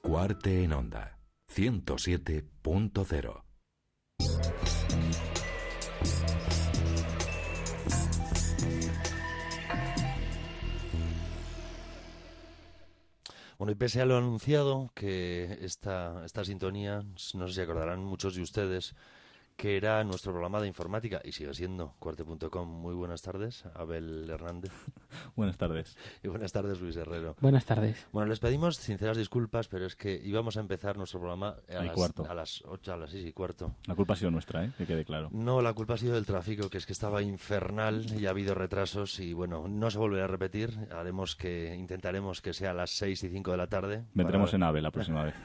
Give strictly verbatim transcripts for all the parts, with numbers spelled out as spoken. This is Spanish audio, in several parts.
Cuarte en Onda, ciento siete punto cero. Bueno, y pese a lo anunciado, que esta, esta sintonía, no sé si acordarán muchos de ustedes, que era nuestro programa de informática, y sigue siendo, cuarte punto com. Muy buenas tardes, Abel Hernández. Buenas tardes. Y buenas tardes, Luis Herrero. Buenas tardes. Bueno, les pedimos sinceras disculpas, pero es que íbamos a empezar nuestro programa a, las, cuarto. a las ocho, a las seis y cuarto. La culpa ha sido nuestra, ¿eh? Que quede claro. No, la culpa ha sido del tráfico, que es que estaba infernal y ha habido retrasos y bueno, no se volverá a repetir. Haremos que, intentaremos que sea a las seis y cinco de la tarde. Vendremos para... en AVE la próxima vez.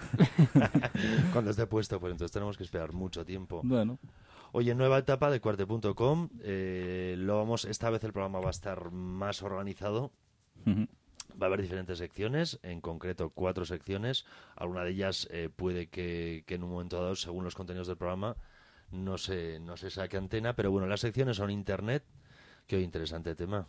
Cuando esté puesto, pues entonces tenemos que esperar mucho tiempo. Bueno. Oye, nueva etapa de cuarte punto com. Eh, lo vamos, esta vez el programa va a estar más organizado. Uh-huh. Va a haber diferentes secciones, en concreto cuatro secciones. Alguna de ellas eh, puede que, que en un momento dado, según los contenidos del programa, no se, no se saque antena. Pero bueno, las secciones son Internet. Qué interesante tema.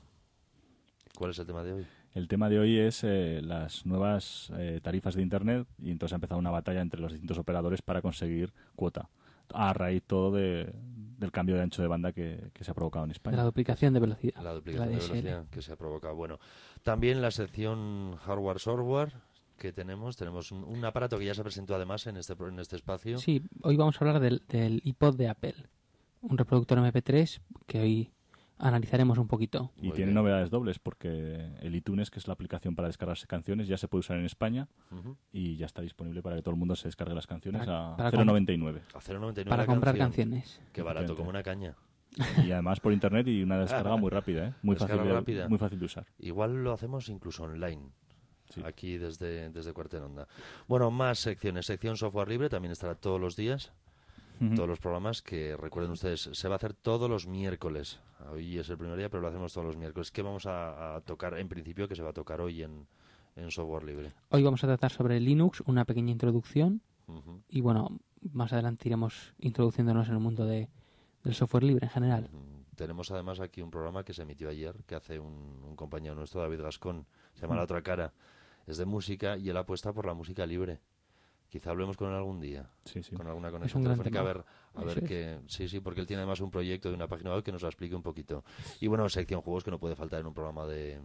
¿Cuál es el tema de hoy? El tema de hoy es eh, las nuevas eh, tarifas de Internet, y entonces ha empezado una batalla entre los distintos operadores para conseguir cuota, a raíz todo de, del cambio de ancho de banda que, que se ha provocado en España. La duplicación de velocidad. La duplicación la de velocidad que se ha provocado. Bueno, también la sección hardware-software que tenemos. Tenemos un, un aparato que ya se presentó además en este, en este espacio. Sí, hoy vamos a hablar del, del iPod de Apple. Un reproductor eme pe tres que hoy analizaremos un poquito. Y Muy tiene bien. novedades dobles, porque el iTunes, que es la aplicación para descargarse canciones, ya se puede usar en España. Uh-huh. Y ya está disponible para que todo el mundo se descargue las canciones Para- a para cero noventa y nueve. A cero noventa y nueve Para la comprar canción. canciones. Qué barato, Efectivamente. como una caña. Y además por internet, y una descarga muy rápida, ¿eh? Muy Descarga fácil, de, rápida. muy fácil de usar. Igual lo hacemos incluso online. Sí. Aquí desde, desde Cuarte en Onda. Bueno, más secciones. Sección software libre también estará todos los días. Ujú. Todos los programas que, recuerden ustedes, se va a hacer todos los miércoles. Hoy es el primer día, pero lo hacemos todos los miércoles. ¿Qué vamos a, a tocar, en principio, que se va a tocar hoy en, en software libre? Hoy vamos a tratar sobre Linux, una pequeña introducción. Uh-huh. Y bueno, más adelante iremos introduciéndonos en el mundo de, del software libre en general. Uh-huh. Tenemos además aquí un programa que se emitió ayer, que hace un, un compañero nuestro, David Gascón. Se llama La Otra Cara. Es de música y él apuesta por la música libre. Quizá hablemos con él algún día, Sí, sí. con alguna conexión un gran telefónica, a tema. ver, a Eso ver es. qué... Sí, sí, porque él tiene además un proyecto de una página web que nos la explique un poquito. Y bueno, sección juegos que no puede faltar en un programa de,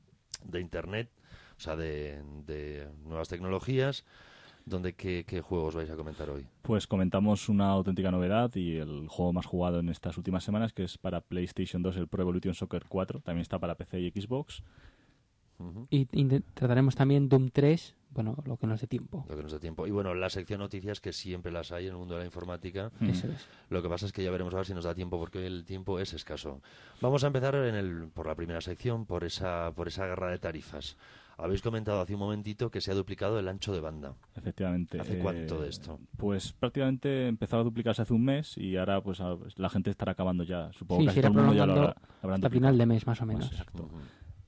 de Internet, o sea, de, de nuevas tecnologías, donde ¿qué, qué juegos vais a comentar hoy? Pues comentamos una auténtica novedad y el juego más jugado en estas últimas semanas, que es para PlayStation dos, el Pro Evolution Soccer cuatro. También está para P C y Xbox. Uh-huh. Y inte- trataremos también Doom tres, bueno, lo que nos dé tiempo. Lo que nos dé tiempo. Y bueno, la sección noticias, que siempre las hay en el mundo de la informática. Eso es. Lo que pasa es que ya veremos a ver si nos da tiempo, porque hoy el tiempo es escaso. Vamos a empezar en el, por la primera sección, por esa, por esa guerra de tarifas. Habéis comentado hace un momentito que se ha duplicado el ancho de banda. Efectivamente. ¿Hace Eh, cuánto de esto? Pues prácticamente empezó a duplicarse hace un mes y ahora pues a- la gente estará acabando ya. Supongo Sí, que se casi irá todo el mundo ya lo prolongando habrá, habrán hasta duplicado. final de mes, más o menos. Pues, exacto. Ujú.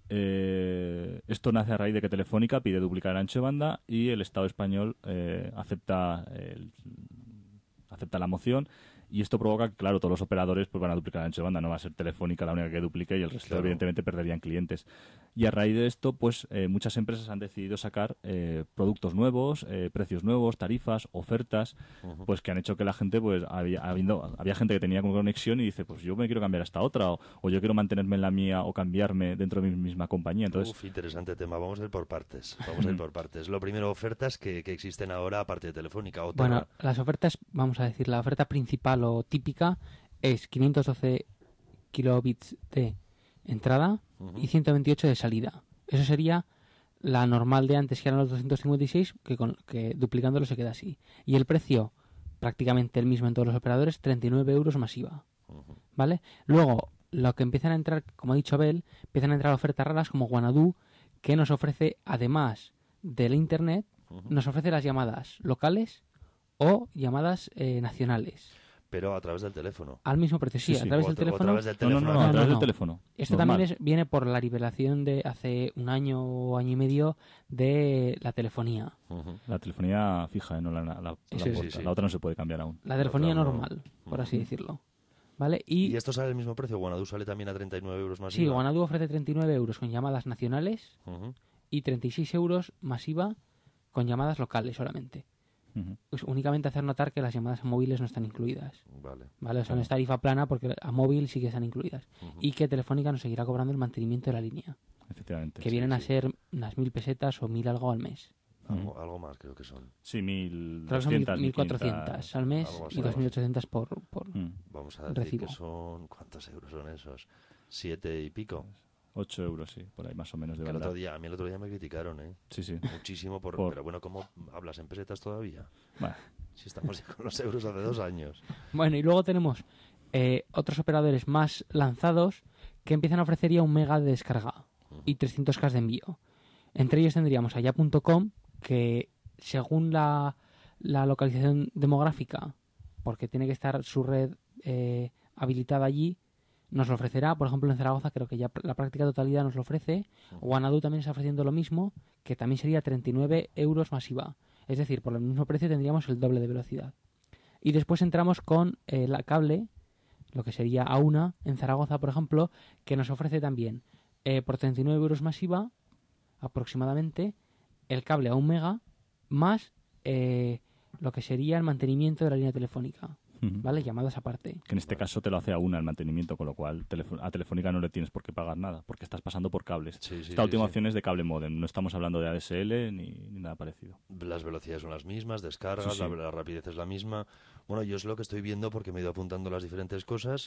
Eh, esto nace a raíz de que Telefónica pide duplicar el ancho de banda y el Estado español eh, acepta el- acepta la moción, y esto provoca que, claro, todos los operadores pues van a duplicar el ancho de banda. No va a ser Telefónica la única que duplique y el resto, Claro. evidentemente, perderían clientes. Y a raíz de esto, pues eh, muchas empresas han decidido sacar eh, productos nuevos, eh, precios nuevos, tarifas, ofertas, Ujú. pues que han hecho que la gente, pues había, habiendo, había gente que tenía conexión y dice, pues yo me quiero cambiar a esta otra, o, o yo quiero mantenerme en la mía o cambiarme dentro de mi misma compañía. Entonces, Uf, interesante tema. Vamos a ir por partes. Vamos a ir por partes. Lo primero, ofertas que, que existen ahora, aparte de Telefónica. Otra. Bueno, las ofertas, vamos a decir, la oferta principal o típica es quinientos doce kilobits de entrada Ujú. y ciento veintiocho de salida. Eso sería la normal de antes, que eran los doscientos cincuenta y seis, que, con, que duplicándolo se queda así. Y el precio, prácticamente el mismo en todos los operadores, treinta y nueve euros más IVA. Ujú. ¿Vale? Luego, lo que empiezan a entrar, como ha dicho Abel, empiezan a entrar ofertas raras como Guanadu, que nos ofrece, además del Internet, Ujú. nos ofrece las llamadas locales o llamadas eh, nacionales. Pero a través del teléfono. Al mismo precio, sí, Sí, sí. a través O del a tra- o a teléfono. través del no, no, teléfono. no, a No, través no, del no. teléfono. Esto normal. también es- viene por la liberación de hace un año o año y medio de la telefonía. Ujú. La telefonía fija, ¿eh? No la, la, la, Sí, la sí, puerta. sí. La otra no se puede cambiar aún. La telefonía otra no. normal, por así decirlo. ¿Vale? Y, ¿Y esto sale al mismo precio? Guanadu sale también a treinta y nueve euros más sí, IVA. Guanadu ofrece treinta y nueve euros con llamadas nacionales Ujú. y treinta y seis euros más IVA con llamadas locales solamente. Ujú. Pues únicamente hacer notar que las llamadas a móviles no están incluidas. Vale. ¿Vale? O sea, no es tarifa plana porque a móvil sí que están incluidas. Ujú. Y que Telefónica nos seguirá cobrando el mantenimiento de la línea, Efectivamente. que sí. vienen a sí. ser unas mil pesetas o mil algo al mes. Algo, algo más creo que son. Sí, mil Creo que son mil- doscientas, mil cuatrocientas al mes algo así, y algo dos mil ochocientas por, por... Mm. Vamos a decir Recibo. que son... ¿Cuántos euros son esos? ¿Siete y pico? ocho euros, sí, por ahí más o menos de Que el verdad. otro día, a mí el otro día me criticaron, ¿eh? Sí, sí. Muchísimo por... Por- Pero bueno, ¿cómo hablas en pesetas todavía? Bueno, Si estamos ya con los euros hace dos años. Bueno, y luego tenemos eh, otros operadores más lanzados que empiezan a ofrecer ya un mega de descarga y trescientos K de envío. Entre ellos tendríamos a ya punto com, que según la, la localización demográfica, porque tiene que estar su red eh, habilitada allí, nos lo ofrecerá. Por ejemplo, en Zaragoza creo que ya la práctica totalidad nos lo ofrece. Guanadu también está ofreciendo lo mismo, que también sería treinta y nueve euros más I V A. Es decir, por el mismo precio tendríamos el doble de velocidad. Y después entramos con eh, la cable, lo que sería Auna, en Zaragoza, por ejemplo, que nos ofrece también eh, por treinta y nueve euros más I V A, aproximadamente, el cable a un mega, más eh, lo que sería el mantenimiento de la línea telefónica, ujú. ¿vale? Llamadas aparte. Que en este caso te lo hace a una el mantenimiento, con lo cual telefo- a Telefónica no le tienes por qué pagar nada, porque estás pasando por cables. Sí, sí, Esta sí, última sí. opción es de cable modem, no estamos hablando de A D S L ni, ni nada parecido. Las velocidades son las mismas, descargas, Sí, sí. La, la rapidez es la misma. Bueno, yo es lo que estoy viendo porque me he ido apuntando las diferentes cosas.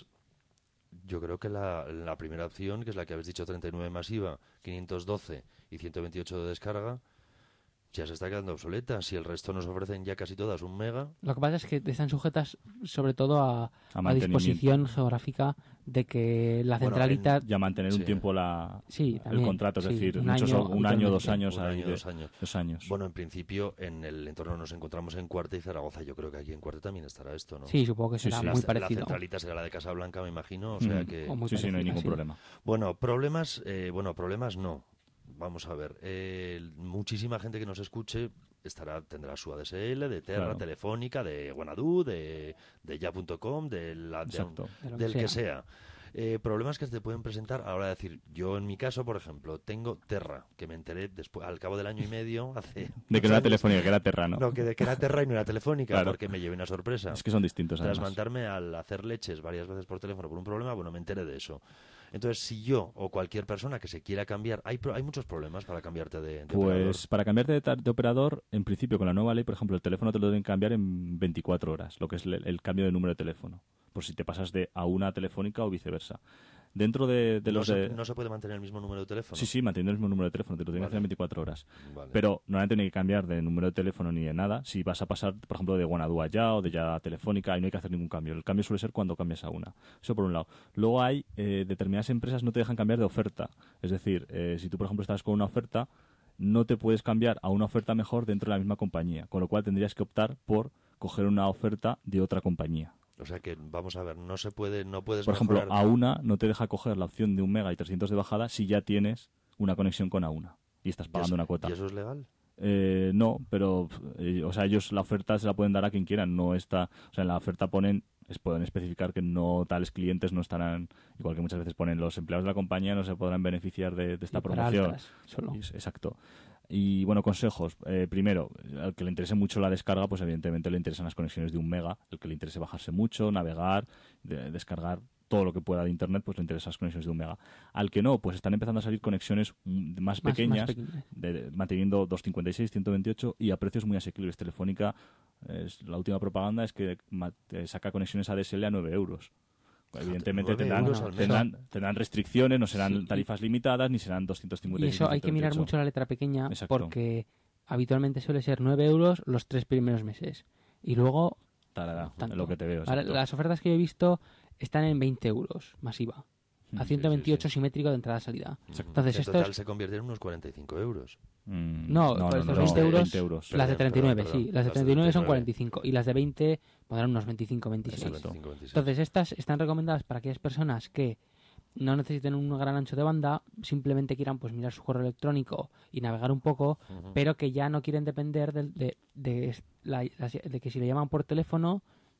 Yo creo que la, la primera opción, que es la que habéis dicho, treinta y nueve más I V A, quinientos doce y ciento veintiocho de descarga, ya se está quedando obsoleta. Si el resto nos ofrecen ya casi todas un mega, Lo que pasa es que están sujetas sobre todo a, A a mantenimiento. disposición geográfica de que la Bueno, centralita... Ya mantener Sí. un tiempo la, Sí, el también, contrato, es sí, decir, un muchos, año un año, dos habitualmente. años, un ahí año, de- dos años. dos años. Bueno, en principio, en el entorno nos encontramos en Cuarte y Zaragoza. Yo creo que aquí en Cuarte también estará esto, ¿no? Sí, supongo que Sí, será sí. La, muy la parecido. centralita será la de Casablanca, me imagino. O sea Mm. que... O muy Sí, sí, no hay parecida, ningún sí. problema. Bueno, problemas, eh, bueno, problemas no. Vamos a ver, eh, muchísima gente que nos escuche estará tendrá su A D S L, de Terra, Claro. Telefónica, de Guanadu, de, de ya punto com, de la, de- Exacto. De lo del que sea. Eh, problemas que se te pueden presentar a la hora de decir, yo en mi caso, por ejemplo, tengo Terra, que me enteré después, al cabo del año y medio, hace... De que no era años, Telefónica, que era Terrano. No, que, de que era Terra y no era Telefónica, Claro. porque me llevé una sorpresa. Es que son distintos, Tras además. mandarme al hacer leches varias veces por teléfono por un problema, bueno, me enteré de eso. Entonces, si yo o cualquier persona que se quiera cambiar, hay, pro- hay muchos problemas para cambiarte de, de operador. Pues para cambiarte de, ta- de operador, en principio con la nueva ley, por ejemplo, el teléfono te lo deben cambiar en veinticuatro horas, lo que es el, el cambio de número de teléfono, por si te pasas de a una telefónica o viceversa. Dentro de, de no, los se, de... no se puede mantener el mismo número de teléfono. Sí, sí, manteniendo el mismo número de teléfono, te lo tienen que Vale. hacer en veinticuatro horas. Vale. Pero normalmente no hay que cambiar de número de teléfono ni de nada. Si vas a pasar, por ejemplo, de Guanadu a ya o de ya a Telefónica, ahí no hay que hacer ningún cambio. El cambio suele ser cuando cambias a una. Eso por un lado. Luego hay eh, determinadas empresas no te dejan cambiar de oferta. Es decir, eh, si tú, por ejemplo, estás con una oferta, no te puedes cambiar a una oferta mejor dentro de la misma compañía. Con lo cual tendrías que optar por coger una oferta de otra compañía. O sea que, vamos a ver, no se puede, no puedes Por ejemplo, mejorar- a una no te deja coger la opción de un mega y trescientos de bajada si ya tienes una conexión con a una y estás ¿Y pagando eso- una cuota. ¿Y eso es legal? Eh, no, pero eh, o sea, ellos la oferta se la pueden dar a quien quieran, no está, o sea, en la oferta ponen es, pueden especificar que no tales clientes no estarán, igual que muchas veces ponen los empleados de la compañía no se podrán beneficiar de, de esta Y para promoción. altas, solo. Y- Exacto. Y bueno, consejos. Eh, primero, al que le interese mucho la descarga, pues evidentemente le interesan las conexiones de un mega. El que le interese bajarse mucho, navegar, de- descargar todo lo que pueda de internet, pues le interesan las conexiones de un mega. Al que no, pues están empezando a salir conexiones mm, más Más- pequeñas, más pequeñas. de- de- manteniendo doscientos cincuenta y seis, ciento veintiocho y a precios muy asequibles. Telefónica, es, la última propaganda es que ma- eh, saca conexiones A D S L a nueve euros. Evidentemente nueve tendrán, euros al mes. tendrán, tendrán restricciones, no serán Sí, y- tarifas limitadas, ni serán doscientos cincuenta Y y seis. eso hay que mirar ciento veintiocho. mucho la letra pequeña Exacto. porque habitualmente suele ser nueve euros los tres primeros meses. Y luego, Tarara, tanto. lo que te veo. Ahora, exacto. las ofertas que yo he visto están en veinte euros masiva. Mm, A sí, ciento veintiocho sí, simétrico de entrada-salida. Exacto. Entonces, en esto total es- se convierte en unos cuarenta y cinco euros. Mm, No, pues estos veinte euros, veinte euros. Las de Perdón, treinta y nueve, perdón, sí. perdón. Las de Las de treinta y nueve son treinta y nueve. cuarenta y cinco. Y las de veinte pondrán unos veinticinco, veintiséis. Exacto. veinticinco, veintiséis. Entonces, estas están recomendadas para aquellas personas que no necesiten un gran ancho de banda, simplemente quieran pues mirar su correo electrónico y navegar un poco, Ujú. pero que ya no quieren depender del- de, de, la- las- de que si le llaman por teléfono,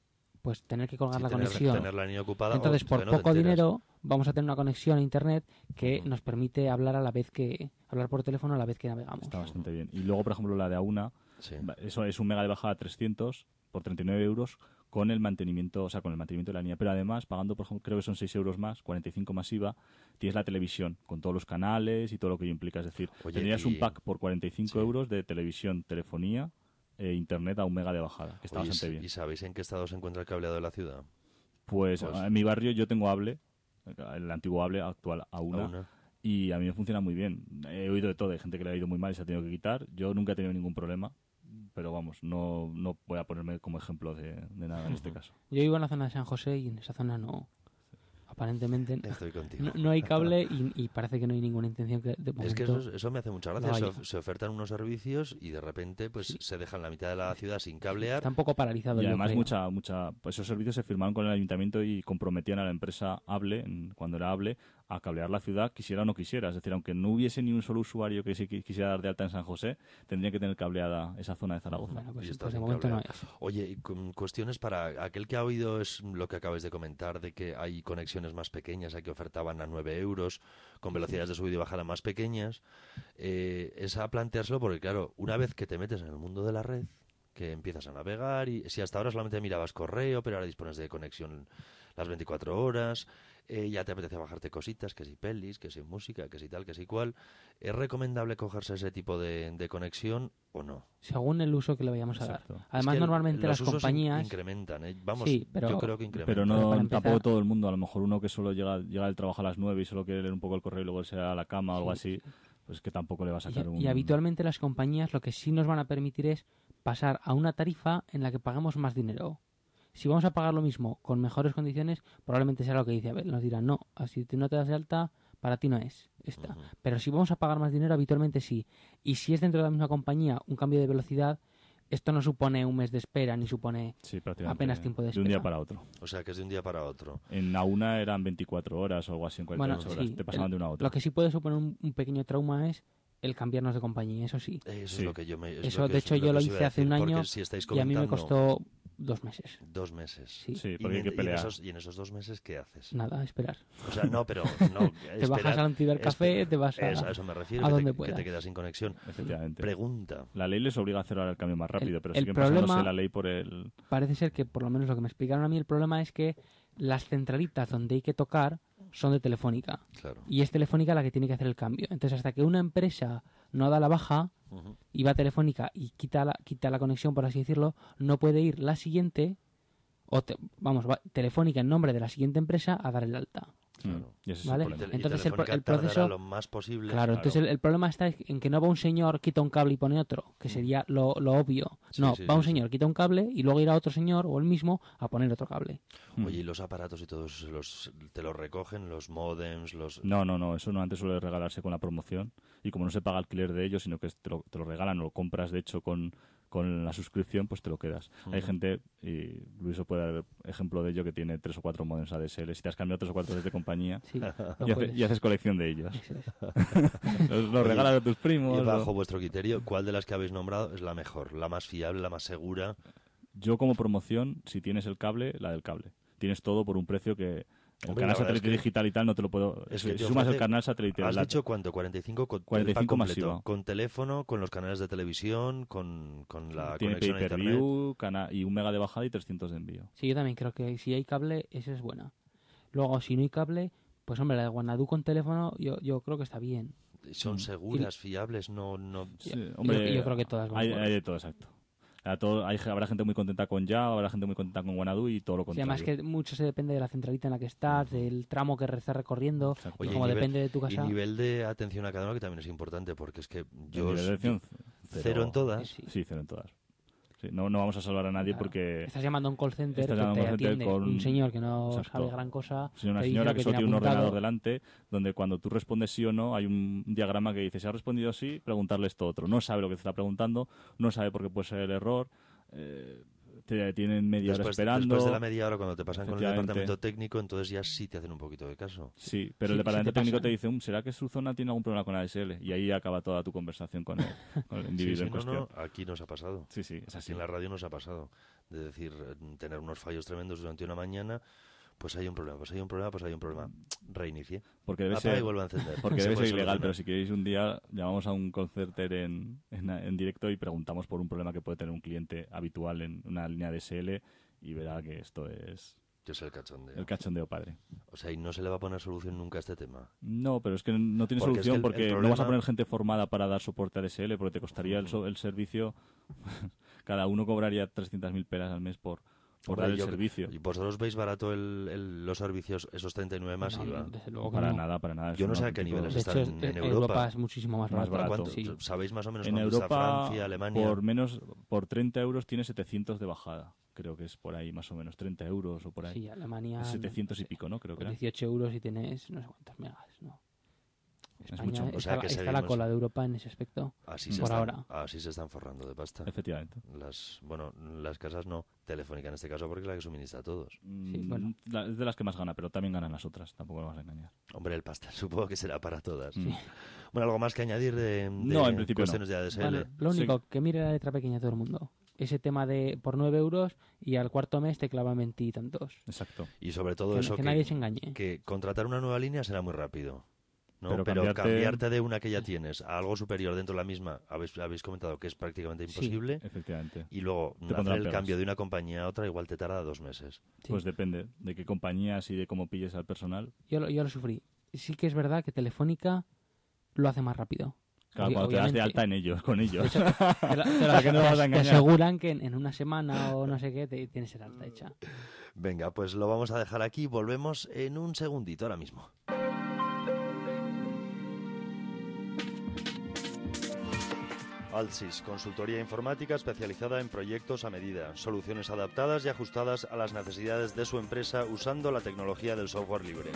pues tener que colgar Sí, la tener, conexión. tener la línea ocupada. Entonces, o por que no te poco enteras. dinero vamos a tener una conexión a internet que Ujú. nos permite hablar a la vez que hablar por teléfono a la vez que navegamos. Está bastante bien. Y luego, por ejemplo, la de Auna, Sí. eso es un mega de bajada trescientos por treinta y nueve euros con el mantenimiento, o sea, con el mantenimiento de la línea. Pero además, pagando, por ejemplo, creo que son seis euros más, cuarenta y cinco más I V A, tienes la televisión con todos los canales y todo lo que ello implica. Es decir, Oye, tendrías y- un pack por cuarenta y cinco Sí. euros de televisión, telefonía e internet a un mega de bajada, que está Oye, bastante ¿y- bien. ¿Y sabéis en qué estado se encuentra el cableado de la ciudad? Pues, Pues- en mi barrio yo tengo Able, el antiguo Able, actual Auna, Auna. y a mí me funciona muy bien. He oído de todo, hay gente que le ha ido muy mal y se ha tenido que quitar. Yo nunca he tenido ningún problema, pero vamos, no, no voy a ponerme como ejemplo de, de nada en este caso. Yo vivo en la zona de San José y en esa zona no. Aparentemente Estoy contigo. no, no hay cable y, y parece que no hay ninguna intención que de Es que momento- eso, eso me hace mucha no gracia. Se, haya. of- se ofertan unos servicios y de repente pues Sí. se dejan la mitad de la ciudad sin cablear. Está un poco paralizado. Y yo además creo. mucha, mucha, pues esos servicios se firmaron con el ayuntamiento y comprometían a la empresa Able, en- cuando era Able, a cablear la ciudad, quisiera o no quisiera. Es decir, aunque no hubiese ni un solo usuario que se qui- quisiera dar de alta en San José, tendría que tener cableada esa zona de Zaragoza. Bueno, pues, Y está pues de sin momento no hay. cablear. Oye, y con cuestiones para aquel que ha oído es lo que acabáis de comentar, de que hay conexiones más pequeñas, hay que ofertaban a nueve euros, con velocidades de subida y bajada más pequeñas. Eh, es a planteárselo porque, claro, una vez que te metes en el mundo de la red, que empiezas a navegar, y si hasta ahora solamente mirabas correo, pero ahora dispones de conexión las veinticuatro horas, eh, ya te apetece bajarte cositas, que si pelis, que si música, que si tal, que si cual. ¿Es recomendable cogerse ese tipo de, de conexión o no? Según el uso que le vayamos a Exacto. dar. Es Además, que el- normalmente los las usos in- compañías... incrementan, ¿eh? Vamos, Sí, pero- yo creo que incrementan. Pero Pero no para empezar- tampoco todo el mundo. A lo mejor uno que solo llega, llega del trabajo a las nueve y solo quiere leer un poco el correo y luego se va a la cama o algo Sí, así, pues que tampoco le va a Y, sacar un... y habitualmente las compañías lo que sí nos van a permitir es pasar a una tarifa en la que paguemos más dinero. Si vamos a pagar lo mismo con mejores condiciones, probablemente sea lo que dice Abel. Nos dirán, no, así tú no te das de alta, para ti no es esta. Ujú. Pero si vamos a pagar más dinero, habitualmente sí. Y si es dentro de la misma compañía un cambio de velocidad, esto no supone un mes de espera, ni supone... Sí, prácticamente apenas tiempo de de un día espera. para otro. O sea, que es de un día para otro. En Auna eran veinticuatro horas o algo así, en cuarenta y Bueno, ocho horas. sí, Te pasaban el- de una a otra. Lo que sí puede suponer un, un pequeño trauma es el cambiarnos de compañía, eso sí. Eso Sí. es lo que yo me... es Eso, lo que de os- hecho, yo que lo os iba hice a hace un decir, porque año si estáis y a mí me comentando costó dos meses. dos meses. Sí, Sí, Y, porque hay que y en pelear. esos, y en esos dos meses, ¿qué haces? nada, esperar. O sea, no, pero... No, Te bajas al cibercafé, espe- te vas a- Eso, a eso me refiero, a que, donde te, que puedas. te quedas sin conexión. Efectivamente. Pregunta. La ley les obliga a hacer ahora el cambio más rápido, El- pero el siguen pasándose problema- la ley por el... Parece ser que, por lo menos lo que me explicaron a mí, el problema es que las centralitas donde hay que tocar son de Telefónica. Claro. Y es Telefónica la que tiene que hacer el cambio. Entonces, hasta que una empresa no da la baja Ujú. y va a Telefónica y quita la, quita la conexión, por así decirlo, no puede ir la siguiente, o te- vamos, va Telefónica en nombre de la siguiente empresa a dar el alta. Claro. Y ese es Vale. el problema. Y Entonces, el pro- Telefónica el tardará proceso- lo más posible. Claro, entonces el, el problema está en que no va un señor, quita un cable y pone otro, que sería lo, lo obvio. Sí, no, sí, va un sí, sí. señor, quita un cable y luego irá otro señor o el mismo a poner otro cable. Oye, y los aparatos y todos los, te los recogen, los modems, los... No, no, no, eso no antes suele regalarse con la promoción y como no se paga alquiler de ellos, sino que te lo, te lo regalan o lo compras de hecho con, con la suscripción, pues te lo quedas. Hay Ujú. gente, y Luis puede dar ejemplo de ello, que tiene tres o cuatro modems A D S L. Si te has cambiado tres o cuatro desde compañía Sí, lo y, hace- puedes. y haces colección de ellos. Eso es. Los, los Oye, regalas a tus primos. Y o- bajo vuestro criterio, ¿cuál de las que habéis nombrado es la mejor, la más fiable, la más segura? Yo como promoción, si tienes el cable, la del cable. Tienes todo por un precio que... El Hombre, canal la verdad satélite es que- digital y tal no te lo puedo... Es si que te si sumas el ofrece- canal satélite... ¿Has la- dicho cuánto? cuarenta y cinco con cuarenta y cinco el pack completo, masiva. con teléfono, con los canales de televisión, con, con la tiene conexión a internet. pay-per-view, cana- y un mega de bajada y trescientos de envío. Sí, yo también creo que si hay cable, esa es buena. Luego, si no hay cable, pues hombre, la de Guanadu con teléfono, yo, yo creo que está bien. Son Mm. seguras, fiables, no... no... Sí, Yo- hombre, yo creo que todas van hay, por- hay de todo, exacto. A todo- hay, habrá gente muy contenta con Ya, habrá gente muy contenta con Guanadu y todo lo Sí, contrario. además que mucho se depende de la centralita en la que estás, del tramo que estás recorriendo, Exacto. y Oye, como y nivel- depende de tu Y casa. nivel de atención a cada uno que también es importante, porque es que El yo... nivel de acción, cero en todas. Sí. Sí, cero en todas. Sí, no, no vamos a salvar a nadie Claro. porque... Estás llamando a un call center Estás que llamando te a un call center atiende con- un señor que no Exacto. sabe gran cosa. Sí, una te dice señora lo que solo tiene un apuntado. ordenador delante, donde cuando tú respondes sí o no, hay un diagrama que dice, si ha respondido sí, preguntarle esto otro. No sabe lo que te está preguntando, no sabe por qué puede ser el error. eh, te tienen media hora Después, esperando. después de la media hora, cuando te pasan con el Efectivamente. departamento técnico, entonces ya sí te hacen un poquito de caso. Sí, pero Sí, el departamento sí te técnico pasa. te dice, "Um, ¿será que su zona tiene algún problema con la A D S L?" Y ahí acaba toda tu conversación con el, con el individuo Sí, sí, en no, cuestión. no, aquí nos ha pasado. Sí, sí, es Así así. en la radio nos ha pasado. De decir, eh, tener unos fallos tremendos durante una mañana, pues hay un problema, pues hay un problema, pues hay un problema. Reinicie. Porque debe Apaga ser, y vuelve a encender. porque Se debe puede ser ilegal, solucionar. pero si queréis un día llamamos a un concerter en, en, en directo y preguntamos por un problema que puede tener un cliente habitual en una línea D S L y verá que esto es Yo sé el cachondeo. el cachondeo padre. O sea, y no se le va a poner solución nunca a este tema. No, pero es que no tiene Porque es que solución el- porque el no vas a problema- poner gente formada para dar soporte a D S L porque te costaría el, so- el servicio, cada uno cobraría trescientas mil pelas al mes por, por Hombre, dar el yo- servicio. ¿Y vosotros veis barato el, el- los servicios, esos treinta y nueve más No, I V A? desde luego que Para no. nada, para nada. es Yo no un sé a qué auténtico- niveles De están hecho, en, es- en eh, Europa. es muchísimo más Más barato. barato. ¿Cuánto? Sí. ¿Sabéis más o menos En cuánto está Europa, Francia, Alemania? por menos, por treinta euros tiene setecientos de bajada. Creo que es por ahí, más o menos, treinta euros o por ahí. Sí, Alemania... setecientos no y sé, pico, ¿no? Creo que con era. dieciocho euros y tienes no sé cuántos megas, ¿no? Es España mucho. O está, sea, que está a la seguimos- cola de Europa en ese aspecto. Así se, por están, ahora. así se están forrando de pasta. Efectivamente. Las, bueno, las casas no, Telefónica en este caso porque es la que suministra a todos. Sí, Mm, bueno. la- es de las que más gana, pero también ganan las otras. Tampoco nos vas a engañar. Hombre, el pastel supongo que será para todas. Sí. Bueno, ¿algo más que añadir de, de No, en principio cuestiones de A D S L? Vale, lo único, que mire la letra pequeña todo el mundo. Ese tema de por nueve euros y al cuarto mes te clavan veintitantos. Exacto. Y sobre todo Que, eso que que, nadie se engañe. que contratar una nueva línea será muy rápido. ¿no? Pero Pero, cambiarte- cambiarte... de una que ya tienes a algo superior dentro de la misma, habéis, habéis comentado que es prácticamente Sí. imposible. Efectivamente. Y luego hacer pondrán el pegas. cambio de una compañía a otra igual te tarda dos meses. Sí. Pues depende de qué compañías y de cómo pilles al personal. Yo, lo- yo lo sufrí. Sí que es verdad que Telefónica lo hace más rápido. Claro, Obvi- cuando te das de obviamente. alta en ellos, con ellos. De hecho, te, la- te ¿A qué no te- vas a te engañar? aseguran que en, en una semana o no sé qué te tienes el alta hecha. Venga, pues lo vamos a dejar aquí. Volvemos en un segundito ahora mismo. Altsys, consultoría informática especializada en proyectos a medida, soluciones adaptadas y ajustadas a las necesidades de su empresa usando la tecnología del software libre.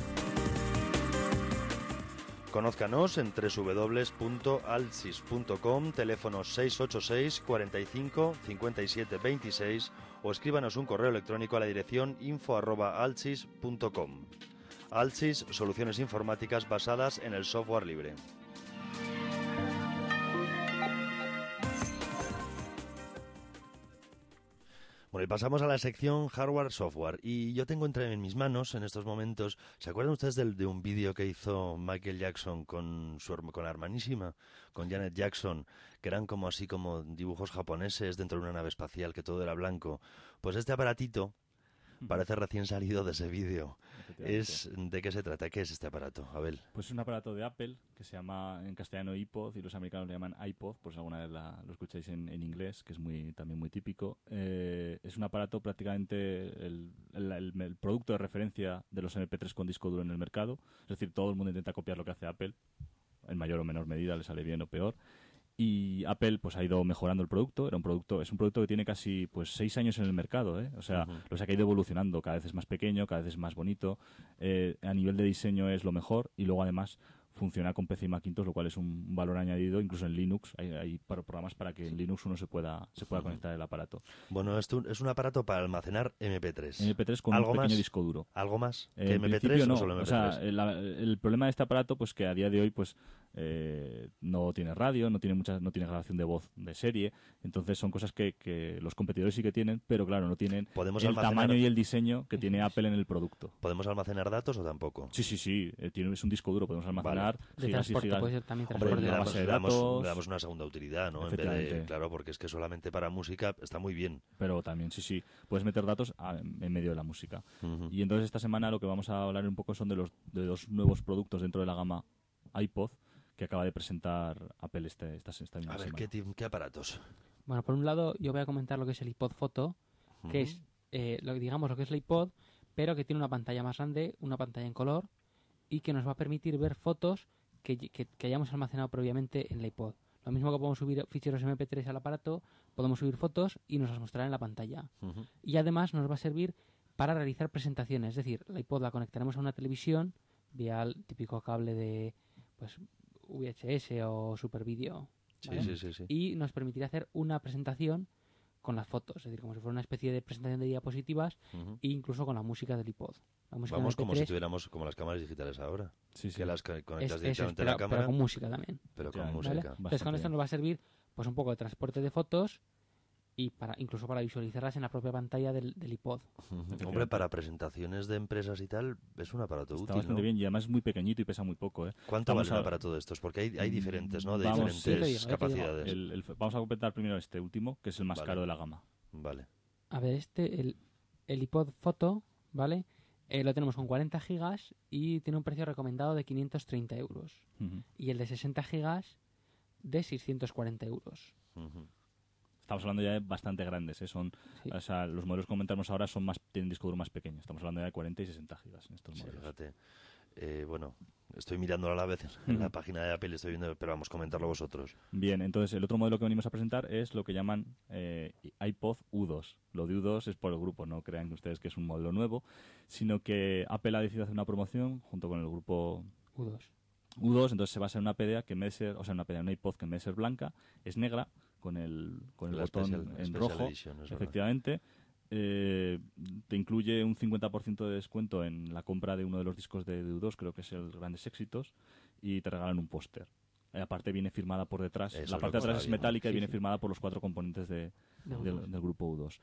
Conózcanos en doble u doble u doble u punto altsys punto com, teléfono seis ocho seis, cuarenta y cinco, cincuenta y siete veintiséis o escríbanos un correo electrónico a la dirección info arroba altsys punto com. Altsys, soluciones informáticas basadas en el software libre. Bueno, y pasamos a la sección hardware-software. Y yo tengo entre en mis manos, en estos momentos, ¿se acuerdan ustedes del- de un vídeo que hizo Michael Jackson con su herma- con la hermanísima, con Janet Jackson, que eran como así como dibujos japoneses dentro de una nave espacial, que todo era blanco? Pues este aparatito parece recién salido de ese vídeo. Es, ¿de qué se trata? ¿Qué es este aparato, Abel? Pues es un aparato de Apple que se llama en castellano iPod y los americanos le llaman iPod, por si alguna vez la- lo escucháis en, en inglés, que es muy también muy típico. Eh, es un aparato prácticamente el, el- el- el producto de referencia de los eme pe tres con disco duro en el mercado. Es decir, todo el mundo intenta copiar lo que hace Apple, en mayor o menor medida, le sale bien o peor. Y Apple pues ha ido mejorando el producto. Era un producto, es un producto que tiene casi pues seis años en el mercado, ¿eh? O sea, Ujú. lo que ha ido evolucionando, cada vez es más pequeño, cada vez es más bonito. Eh, a nivel de diseño es lo mejor y luego además funciona con P C y Macintosh, lo cual es un valor añadido. Incluso en Linux hay, hay para- programas para que en Linux uno se pueda se pueda conectar el aparato. Bueno, esto es un aparato para almacenar eme pe tres. eme pe tres con un ¿Algo pequeño más? disco duro. ¿Algo más Eh, que en eme pe principio tres no. o solo O eme pe sea, tres? el, el problema de este aparato pues que a día de hoy pues eh, no tiene radio, no tiene muchas, no tiene grabación de voz de serie, entonces son cosas que, que los competidores sí que tienen, pero claro, no tienen ¿Podemos el almacenar- tamaño y el diseño que tiene Apple en el producto. ¿Podemos almacenar datos o tampoco? Sí, sí, sí, eh, tiene, es un disco duro, podemos almacenar De gigas y transporte, gigas. puede ser también Hombre, transporte. le una damos, base de le damos- datos. le damos una segunda utilidad, ¿no? En vez de, Efectivamente. claro, porque es que solamente para música está muy bien. Pero también, sí, sí, puedes meter datos a- en medio de la música. Ujú. Y entonces esta semana lo que vamos a hablar un poco son de los de dos nuevos productos dentro de la gama iPod que acaba de presentar Apple este, esta, esta misma A ver, semana. ¿qué, ti- qué aparatos? Bueno, por un lado, yo voy a comentar lo que es el iPod Photo, que es, eh, lo, digamos, lo que es el iPod, pero que tiene una pantalla más grande, una pantalla en color, y que nos va a permitir ver fotos que, que, que hayamos almacenado previamente en el iPod. Lo mismo que podemos subir ficheros eme pe tres al aparato, podemos subir fotos y nos las mostrará en la pantalla. Ujú. Y además nos va a servir para realizar presentaciones, es decir, la iPod la conectaremos a una televisión vía el típico cable de pues ve hache ese o Super Video. Sí, ¿vale? sí, sí, sí. Y nos permitirá hacer una presentación con las fotos, es decir, como si fuera una especie de presentación de diapositivas Ujú. e incluso con la música del iPod. La música Vamos M P como si tres tuviéramos como las cámaras digitales ahora. Sí, sí. Que las co- es, conectas es directamente a pero, la cámara, pero con música también. pero con Ya, música. ¿Vale? Entonces con Bastante esto bien. nos va a servir pues un poco de transporte de fotos y para incluso para visualizarlas en la propia pantalla del, del iPod. Ujú. Hombre, para presentaciones de empresas y tal, es un aparato Está útil, bastante ¿no? bien y además es muy pequeñito y pesa muy poco. ¿eh? ¿Cuánto Vamos vale un a- aparato de estos? Porque hay, hay diferentes, ¿no? De Vamos, diferentes sí, te digo, ya te digo. capacidades. El- el- vamos a completar primero este último, que es el más Vale. caro de la gama. Vale. A ver, este, el, el iPod Photo, ¿vale? Eh, lo tenemos con cuarenta gigas y tiene un precio recomendado de quinientos treinta euros. Ujú. Y el de sesenta gigas de seiscientos cuarenta euros. Ujú. Estamos hablando ya de bastante grandes. ¿eh? Son, Sí. o sea, los modelos que comentamos ahora son más, tienen disco duro más pequeño. Estamos hablando ya de cuarenta y sesenta gigas en estos Sí, modelos. fíjate. Eh, bueno, estoy mirándolo a la vez en la página de Apple, estoy viendo, pero vamos, comentarlo vosotros. Bien, entonces el otro modelo que venimos a presentar es lo que llaman eh, iPod U dos. Lo de U dos es por el grupo, no crean ustedes que es un modelo nuevo, sino que Apple ha decidido hacer una promoción junto con el grupo U dos. U dos, entonces se basa en una P D A que en vez de ser, o sea, una P D A, una iPod que en vez de ser blanca, es negra, con el, con el La botón Special- en Special rojo, Edition, es verdad. efectivamente. Eh, te incluye un cincuenta por ciento de descuento en la compra de uno de los discos de, de U dos, creo que es el Grandes Éxitos, y te regalan un póster. Eh, aparte viene firmada por detrás, Eso la es parte lo de que atrás es estaba viendo. metálica y Sí, viene sí. firmada por los cuatro componentes de, De U del, dos. del grupo U dos.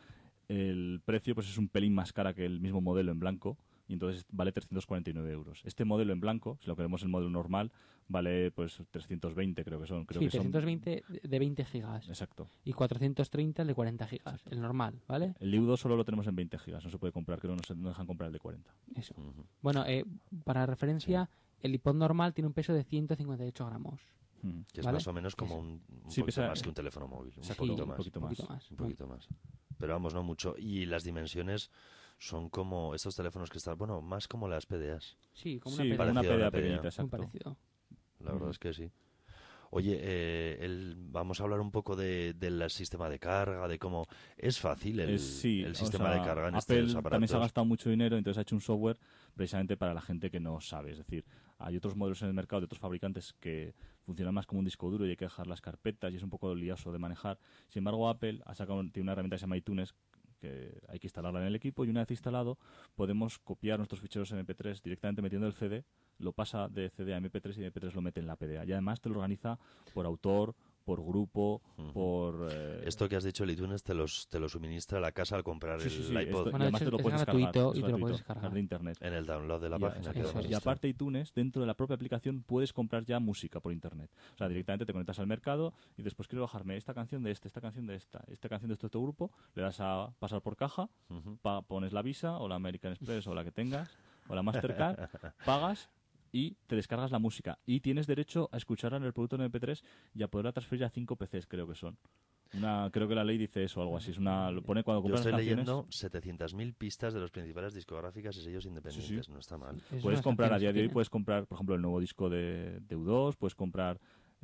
El precio pues es un pelín más cara que el mismo modelo en blanco, y entonces vale trescientos cuarenta y nueve euros. Este modelo en blanco, si lo queremos el modelo normal, vale pues trescientos veinte, creo que son. Creo Sí, que son- trescientos veinte de veinte gigas Exacto. y cuatrocientos treinta el de cuarenta gigas, el normal, ¿vale? El de U dos solo lo tenemos en veinte gigas, no se puede comprar, creo que no, se, no dejan comprar el de cuarenta. Eso. Ujú. Bueno, eh, para referencia, el iPod normal tiene un peso de ciento cincuenta y ocho gramos. Mm. Que es ¿Vale? más o menos como Eso. un, un Sí, poquito pesa- más que un teléfono móvil. Un Exacto, poquito un más. poquito Un más. poquito más. Un poquito más. Pero vamos, no mucho. Y las dimensiones son como estos teléfonos que están, bueno, más como las P D As. Sí, como Sí, una para una Parecido a P D A una P D A. pequeñita, Muy exacto. parecido. La verdad Ujú. es que sí. Oye, eh, el- vamos a hablar un poco de- del sistema de carga, de cómo es fácil el, Es- sí, el o sistema sea, de carga en Apple estos aparatos. también se ha gastado mucho dinero, entonces ha hecho un software precisamente para la gente que no sabe. Es decir, hay otros modelos en el mercado de otros fabricantes que funcionan más como un disco duro y hay que dejar las carpetas y es un poco lioso de manejar. Sin embargo, Apple ha sacado tiene una herramienta que se llama iTunes, que hay que instalarla en el equipo, y una vez instalado podemos copiar nuestros ficheros M P tres directamente metiendo el C D, lo pasa de C D a M P tres y de M P tres lo mete en la P D A. Y además te lo organiza por autor, por grupo, Ujú. por... eh, Esto que has dicho, el iTunes te, los, te lo suministra a la casa al comprar sí, el sí, sí, iPod. esto- Bueno, y además de te lo hecho, puedes es descargar, gratuito es y te lo gratuito, puedes descargar. de internet. En el download de la Y- página. exacto. que Eso hemos es. Y visto. aparte iTunes, dentro de la propia aplicación puedes comprar ya música por internet. O sea, directamente te conectas al mercado y después quiero bajarme esta canción de este, esta canción de esta, esta canción de este otro grupo, le das a pasar por caja, Ujú. pa- pones la Visa o la American Express o la que tengas, o la Mastercard, pagas y te descargas la música. Y tienes derecho a escucharla en el producto en M P tres y a poderla transferir a cinco P Cs, creo que son. Una, creo que la ley dice eso o algo así. Es una, lo pone cuando Yo compras estoy las canciones. leyendo setecientas mil pistas de las principales discográficas y sellos independientes. No está mal. Es Puedes unas comprar a canciones día que de hoy, tienen. puedes comprar, por ejemplo, el nuevo disco de, de U dos, puedes comprar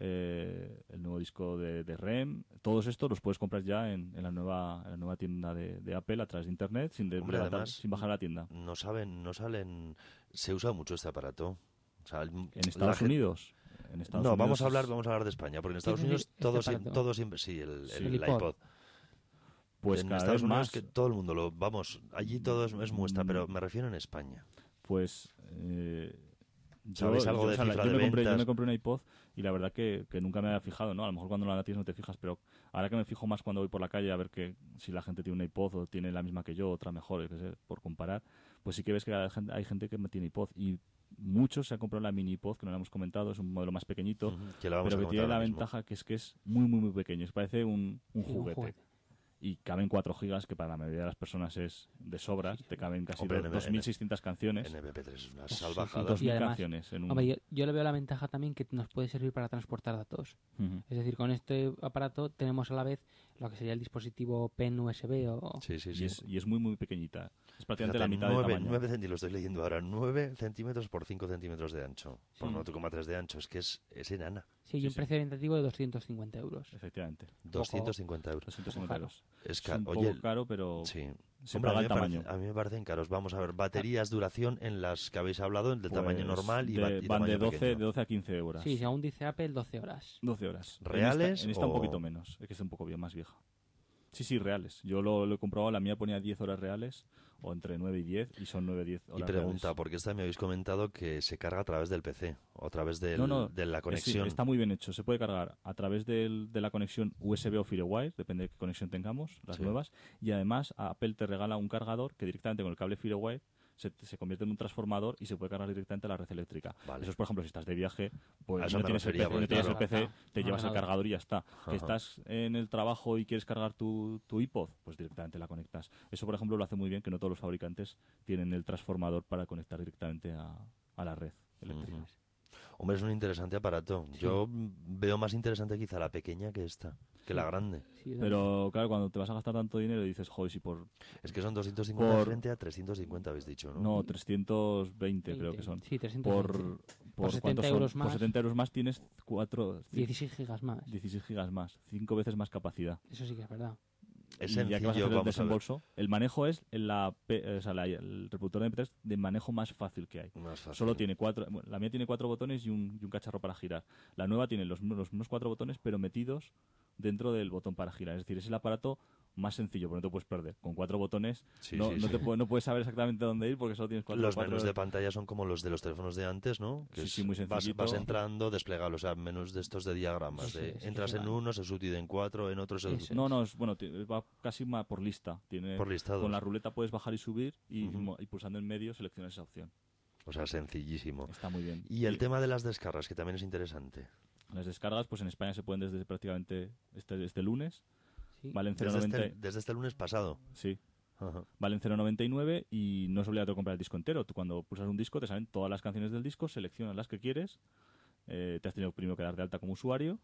eh, el nuevo disco de, de R E M. Todos estos los puedes comprar ya en, en la nueva en la nueva tienda de, de Apple a través de internet sin, de- Hombre, de- además, sin bajar a la tienda. No saben, no salen. Se usa mucho este aparato. O sea, el- En la Estados gente- Unidos. En Estados No, Unidos vamos a es- hablar, vamos a hablar de España, porque en Estados Sí, sí, Unidos este todos, aparato. todos, siempre- sí, el, el, El iPod. iPod. Pues en cada Estados vez Unidos más. que todo el mundo lo, vamos, allí todo es, es muestra, pero me refiero en España. Pues eh, ¿Sabéis algo de o sea, cifra yo de me compré, yo ventas? me compré un iPod y la verdad que, que nunca me había fijado, ¿no? A lo mejor cuando la tienes no te fijas, pero ahora que me fijo más cuando voy por la calle a ver que si la gente tiene un iPod o tiene la misma que yo, otra mejor, yo qué sé, por comparar, pues sí que ves que hay gente, hay gente que tiene iPod y muchos se han comprado la mini iPod, que no la hemos comentado, es un modelo más pequeñito, Ujú, que la vamos pero a que comentar tiene la ahora mismo. ventaja que es que es muy, muy, muy pequeño, es parece un, un Sí, un juguete. juguete. Y caben cuatro gigas, que para la mayoría de las personas es de sobras, te caben casi Hombre, en- dos mil seiscientas canciones. En M P tres es una Sí, sí, salvajada. dos mil Y además, canciones en un... Hombre, yo, yo le veo la ventaja también que nos puede servir para transportar datos. Ujú. Es decir, con este aparato tenemos a la vez lo que sería el dispositivo pen U S B o... Sí, sí, Y sí. es, y es muy, muy pequeñita. Es prácticamente Fíjate, la mitad nueve, del tamaño. nueve centímetros, lo estoy leyendo ahora, nueve centímetros por cinco centímetros de ancho, por Sí. nueve coma tres de ancho, es que es, es enana, Sí, y Sí, un sí. precio orientativo de doscientos cincuenta euros. Efectivamente. doscientos cincuenta euros. doscientos cincuenta caro. euros. Es Es ca- un Oye, poco caro, pero sí. se Hombre, a, paga mí el me parece- tamaño. a mí me parecen caros. Vamos a ver, baterías, duración en las que habéis hablado, del tamaño Pues normal y, de- ba- y van tamaño de doce, pequeño. de doce a quince horas. Sí, según dice Apple, doce horas. doce horas. En ¿Reales esta, en esta un o- poquito menos. Es que es un poco bien más vieja. Sí, sí, reales. Yo lo, lo he comprobado, la mía ponía diez horas reales, o entre nueve y diez, y son nueve diez horas Y pregunta, reales. porque esta me habéis comentado que se carga a través del P C, o a través del- No, no, de la es- conexión. está muy bien hecho. Se puede cargar a través del- de la conexión U S B o FireWire, depende de qué conexión tengamos, las Sí. nuevas. Y además Apple te regala un cargador que directamente con el cable FireWire se, se convierte en un transformador y se puede cargar directamente a la red eléctrica. Vale. Eso es, por ejemplo, si estás de viaje, A pues eso no me tienes, el refería, P C, no porque, tienes el claro. P C, te Un llevas el cargador. cargador y ya está. Ajá. Que estás en el trabajo y quieres cargar tu, tu iPod, pues directamente la conectas. Eso, por ejemplo, lo hace muy bien, que no todos los fabricantes tienen el transformador para conectar directamente a, a la red eléctrica. Ujú. Hombre, es un interesante aparato. Yo veo más interesante quizá la pequeña que esta, que la grande. Sí, yo Pero claro, cuando te vas a gastar tanto dinero dices, joder, si por... Es que son doscientos cincuenta Por- frente a trescientos cincuenta, habéis dicho, ¿no? No, trescientos veinte creo veinte. que son. Sí, trescientos Por, veinte. por, setenta ¿cuántos son? euros Por más. setenta euros más tienes cuatro, dieciséis gigas más. dieciséis gigas más, cinco veces más capacidad. Eso sí que es verdad. Es Y ya que vas a sencillo, hacer el vamos a ver. desembolso, el manejo es en la, P- o sea, la- el reproductor de M P tres de manejo más fácil que hay. Más fácil. Solo tiene cuatro, bueno, la mía tiene cuatro botones y un, y un cacharro para girar. La nueva tiene los, los mismos cuatro botones, pero metidos dentro del botón para girar. Es decir, es el aparato más sencillo, porque no te puedes perder. Con cuatro botones Sí, no, sí, no, sí. te pu- no puedes saber exactamente dónde ir porque solo tienes cuatro Los cuatro- menús de pantalla son como los de los teléfonos de antes, ¿no? Que Sí, es- sí, muy vas, sencillito. vas entrando, desplegable, o sea, menús de estos de diagramas. Sí, de sí, sí, entras sí, en vale. uno, se subdivide en cuatro, en otro se... Eso. No, no, es, bueno, ti- va casi ma- por lista. Tiene, Por listados. Con la ruleta puedes bajar y subir y, Ujú. mo- y pulsando en medio seleccionas esa opción. O sea, sencillísimo. Está muy bien. Y el tema de las descargas, que también es interesante. Las descargas, pues en España se pueden desde prácticamente este, este lunes. Sí. Valen Desde este, cero coma noventa. desde este lunes pasado. Sí, Ajá. valen cero coma noventa y nueve y no es obligatorio comprar el disco entero. Tú cuando pulsas un disco te salen todas las canciones del disco, seleccionas las que quieres, eh, te has tenido primero que dar de alta como usuario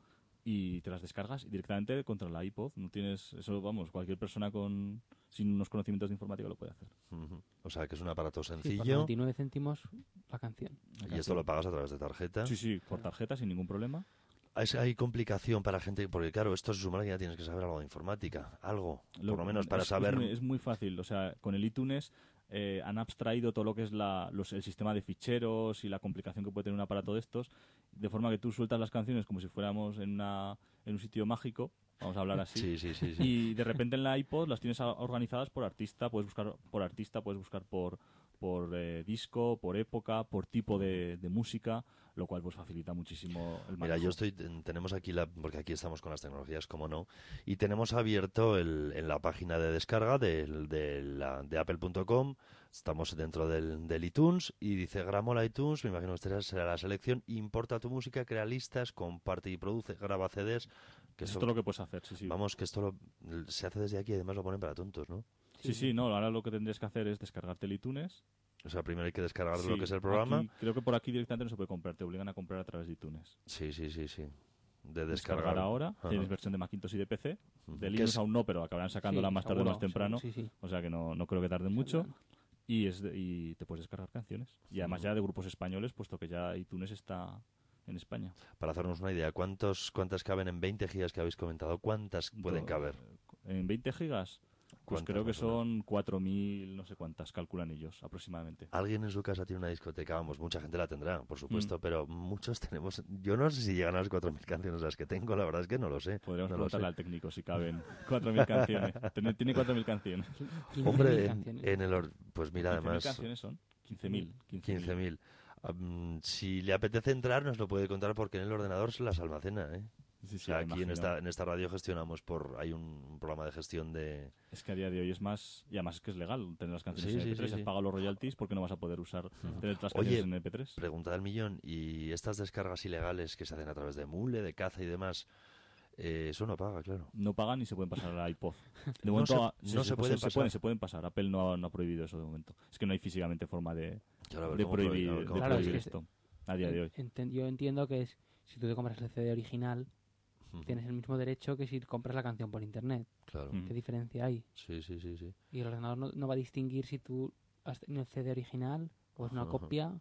y te las descargas y directamente contra la iPod. No tienes eso, vamos, cualquier persona con sin unos conocimientos de informática lo puede hacer. Ujú. O sea, que es un aparato Sí, por sencillo noventa y nueve céntimos la canción. y esto lo pagas a través de tarjeta. Sí, sí, por tarjeta sin ningún problema. Es- hay complicación para gente, porque claro, esto se supone que ya tienes que saber algo de informática, algo, por lo menos para es, saber... Es muy, es muy fácil, o sea, con el iTunes eh, han abstraído todo lo que es la, los- el sistema de ficheros y la complicación que puede tener un aparato de estos, de forma que tú sueltas las canciones como si fuéramos en, una, en un sitio mágico, vamos a hablar así, Sí, sí, sí. sí. y de repente en la iPod las tienes a- organizadas por artista, puedes buscar por artista, puedes buscar por por eh, disco, por época, por tipo de, de música, lo cual pues facilita muchísimo el manejo. Mira, yo estoy, ten- tenemos aquí la, porque aquí estamos con las tecnologías, como no, y tenemos abierto el, en la página de descarga del- de, la, de apple punto com, estamos dentro del, del iTunes y dice Gramola iTunes, me imagino que esta será la selección, importa tu música, crea listas, comparte y produce, graba C Ds, que Esto esto, es lo que puedes hacer, sí, sí. vamos, que esto lo- se hace desde aquí y además lo ponen para tontos, ¿no? Sí, sí, no, ahora lo que tendrías que hacer es descargarte el iTunes. O sea, primero hay que descargar Sí, lo que es el programa. aquí- creo que por aquí directamente no se puede comprar, te obligan a comprar a través de iTunes. Sí, sí, sí, sí. De Descargar, descargar. ahora, Ajá. tienes versión de Macintosh y de P C, Ujú. de ¿Qué Linux es? aún no, pero acabarán sacándola Sí, más tarde o seguro, más temprano, seguro, sí, sí. o sea que no, no creo que tarde mucho. Y, es de- y te puedes descargar canciones. Y además ya de grupos españoles, puesto que ya iTunes está en España. Para hacernos una idea, ¿cuántos, ¿cuántas caben en veinte gigas que habéis comentado? ¿Cuántas pueden Do- caber? En veinte gigas, pues ¿Cuántas creo que más o menos? son cuatro mil, no sé cuántas, calculan ellos aproximadamente. Alguien en su casa tiene una discoteca, vamos, mucha gente la tendrá, por supuesto, Mm. pero muchos tenemos... Yo no sé si llegan a las cuatro mil canciones las que tengo, la verdad es que no lo sé. Podríamos no lo sé. preguntarle al técnico si caben cuatro mil canciones. Tiene, tiene cuatro mil canciones. quince mil Hombre, en, canciones. en el... or- Pues mira, quince mil además, canciones son? quince mil. quince mil. Am, si le apetece entrar, nos lo puede contar porque en el ordenador se las almacena, ¿eh? Sí, sí, O sea, me aquí en imagino. esta, en esta radio gestionamos por... Hay un, un programa de gestión de... Es que a día de hoy es más... Y además es que es legal tener las canciones Sí, en sí, M P tres. sí, Has sí. pagado los royalties porque no vas a poder usar tener las Oye, canciones en M P tres. Pregunta del millón. ¿Y estas descargas ilegales que se hacen a través de Mule, de Caza y demás? Eh, eso no paga, claro. No pagan ni se pueden pasar a la iPod. De No momento se- ah, no se pueden se, pasar. pueden, se pueden pasar. Apple no ha, no ha prohibido eso de momento. Es que no hay físicamente forma de, Claro, a ver, de ¿cómo prohibir, prohibir? de ¿Cómo Claro, es prohibir que esto a día de hoy. Enten- yo entiendo que es si tú te compras el C D original, Ujú. tienes el mismo derecho que si compras la canción por internet. Claro. Mm. ¿Qué diferencia hay? Sí, sí, sí, sí. Y el ordenador no, no va a distinguir si tú has tenido el C D original o es una Ajá, ajá. copia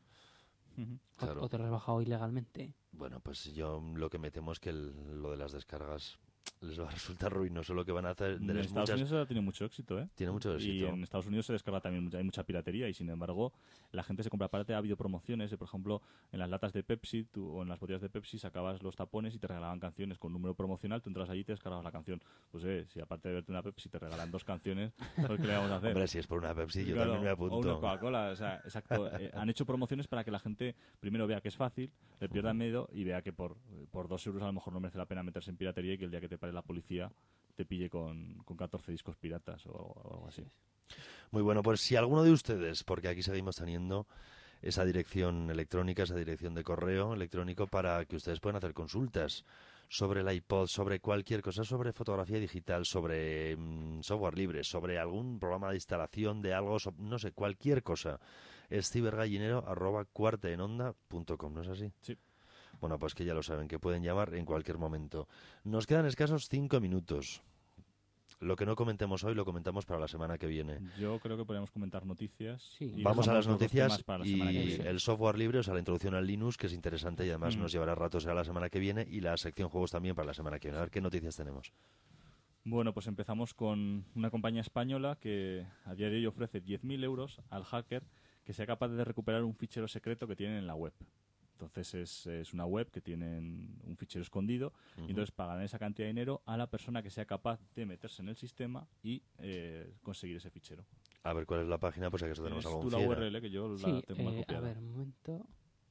Ujú. o- Claro. o te lo has bajado ilegalmente. Bueno, pues yo lo que me temo es que el- lo de las descargas les va a resultar ruinoso lo que van a hacer. En Tenéis Estados muchas- Unidos ha tenido mucho éxito, ¿eh? Tiene mucho Y éxito. en Estados Unidos se descarga también, mucha- hay mucha piratería y sin embargo la gente se compra. Aparte ha habido promociones, de, por ejemplo, en las latas de Pepsi tú, o en las botellas de Pepsi sacabas los tapones y te regalaban canciones con número promocional, tú entras allí y te descargabas la canción. Pues eh, si aparte de verte una Pepsi te regalan dos canciones, pues ¿qué le vamos a hacer? Hombre, si es por una Pepsi, yo Claro, también me o apunto. una Coca-Cola, o sea, exacto. Eh, han hecho promociones para que la gente primero vea que es fácil, le pierda miedo y vea que por, por dos euros a lo mejor no merece la pena meterse en piratería y que el día que te pare la policía te pille con, con catorce discos piratas o, o algo así. Muy bueno, pues si alguno de ustedes, porque aquí seguimos teniendo esa dirección electrónica, esa dirección de correo electrónico para que ustedes puedan hacer consultas sobre el iPod, sobre cualquier cosa, sobre fotografía digital, sobre mm, software libre, sobre algún programa de instalación de algo, so- no sé, cualquier cosa. Es cibergallinero arroba cuartaenonda punto com, ¿no es así? Sí. Bueno, pues que ya lo saben, que pueden llamar en cualquier momento. Nos quedan escasos cinco minutos. Lo que no comentemos hoy lo comentamos para la semana que viene. Yo creo que podríamos comentar noticias. Sí. y Vamos a dejamos las los dos noticias temas para la semana que y viene. el software libre, o sea, la introducción al Linux, que es interesante y además Mm. nos llevará rato, será la semana que viene, y la sección juegos también para la semana que viene. A ver qué noticias tenemos. Bueno, pues empezamos con una compañía española que a día de hoy ofrece diez mil euros al hacker que sea capaz de recuperar un fichero secreto que tienen en la web. Entonces es, es una web que tienen un fichero escondido y entonces pagan esa cantidad de dinero a la persona que sea capaz de meterse en el sistema y eh, conseguir ese fichero. A ver cuál es la página, pues si acaso tenemos Tienes algún tú la fiera. U R L que yo la Sí, tengo mal eh, a copiada. ver, un momento.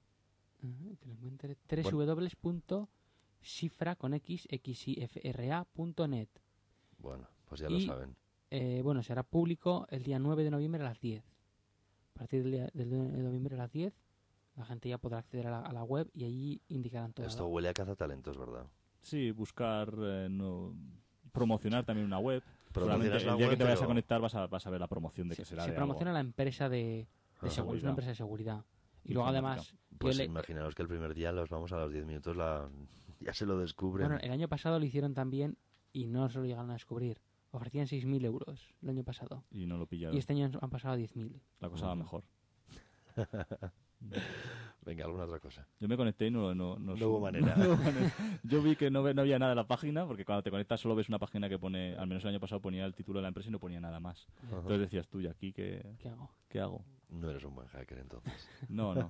Ajá, que lo encuentre. w w w punto cifra con x x i f r a punto net. Bueno, pues ya lo Y- saben. Eh, bueno, será público el día nueve de noviembre a las diez. A partir del día del nueve de noviembre a las diez, la gente ya podrá acceder a la, a la web y allí indicarán todo. Esto huele a cazatalentos, ¿verdad? Sí, buscar, eh, no, promocionar también una web. Promocionas Seguramente la el día web, que te vayas a pero- conectar vas a, vas a ver la promoción de que se, será se de promociona algo. la empresa de, de Ah, seguridad, seguridad. una empresa de seguridad. Y luego Informática. además, yo Pues le- imaginaos que el primer día los vamos a los diez minutos, la... ya se lo descubren. bueno, el año pasado lo hicieron también y no se lo llegaron a descubrir. Ofrecían seis mil euros el año pasado. Y no lo pillaron. Y este año han pasado a diez mil. La cosa va mejor. Venga, alguna otra cosa. Yo me conecté y no, no, no, No hubo manera. no hubo manera. Yo vi que no, ve- no había nada en la página, porque cuando te conectas solo ves una página que pone, al menos el año pasado ponía el título de la empresa y no ponía nada más. Entonces decías tú, ¿y aquí qué, ¿Qué hago? qué hago? No eres un buen hacker, entonces. No, no.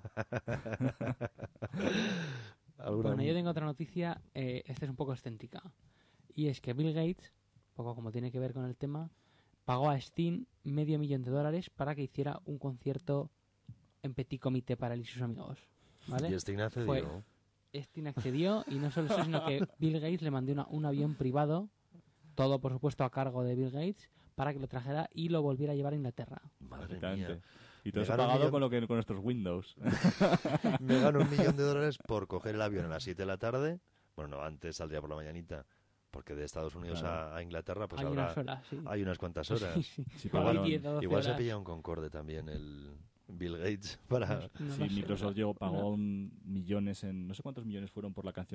¿Alguna- Bueno, yo tengo otra noticia, eh, esta es un poco excéntrica. Y es que Bill Gates, poco como tiene que ver con el tema, pagó a Steam medio millón de dólares para que hiciera un concierto en petit comité para él y sus amigos. ¿Vale? Y Steam accedió. Fue- Steam accedió y no solo eso, sino que Bill Gates le mandó una- un avión privado, todo por supuesto a cargo de Bill Gates, para que lo trajera y lo volviera a llevar a Inglaterra. Madre Efectivamente. mía. Y todo Me eso gano un pagado millón- con lo que con nuestros Windows. Me gano un millón de dólares por coger el avión a las siete de la tarde. Bueno, no, antes saldría por la mañanita. Porque de Estados Unidos Claro. a, a Inglaterra, pues Hay habrá... unas horas, sí. Hay unas cuantas horas. Sí, sí. Sí, Hay pagaron- diez o doce Igual se horas. pilla un Concorde también el Bill Gates para... No Sí, lo sé. Microsoft llegó, pagó Una- un millones en... No sé cuántos millones fueron por la canción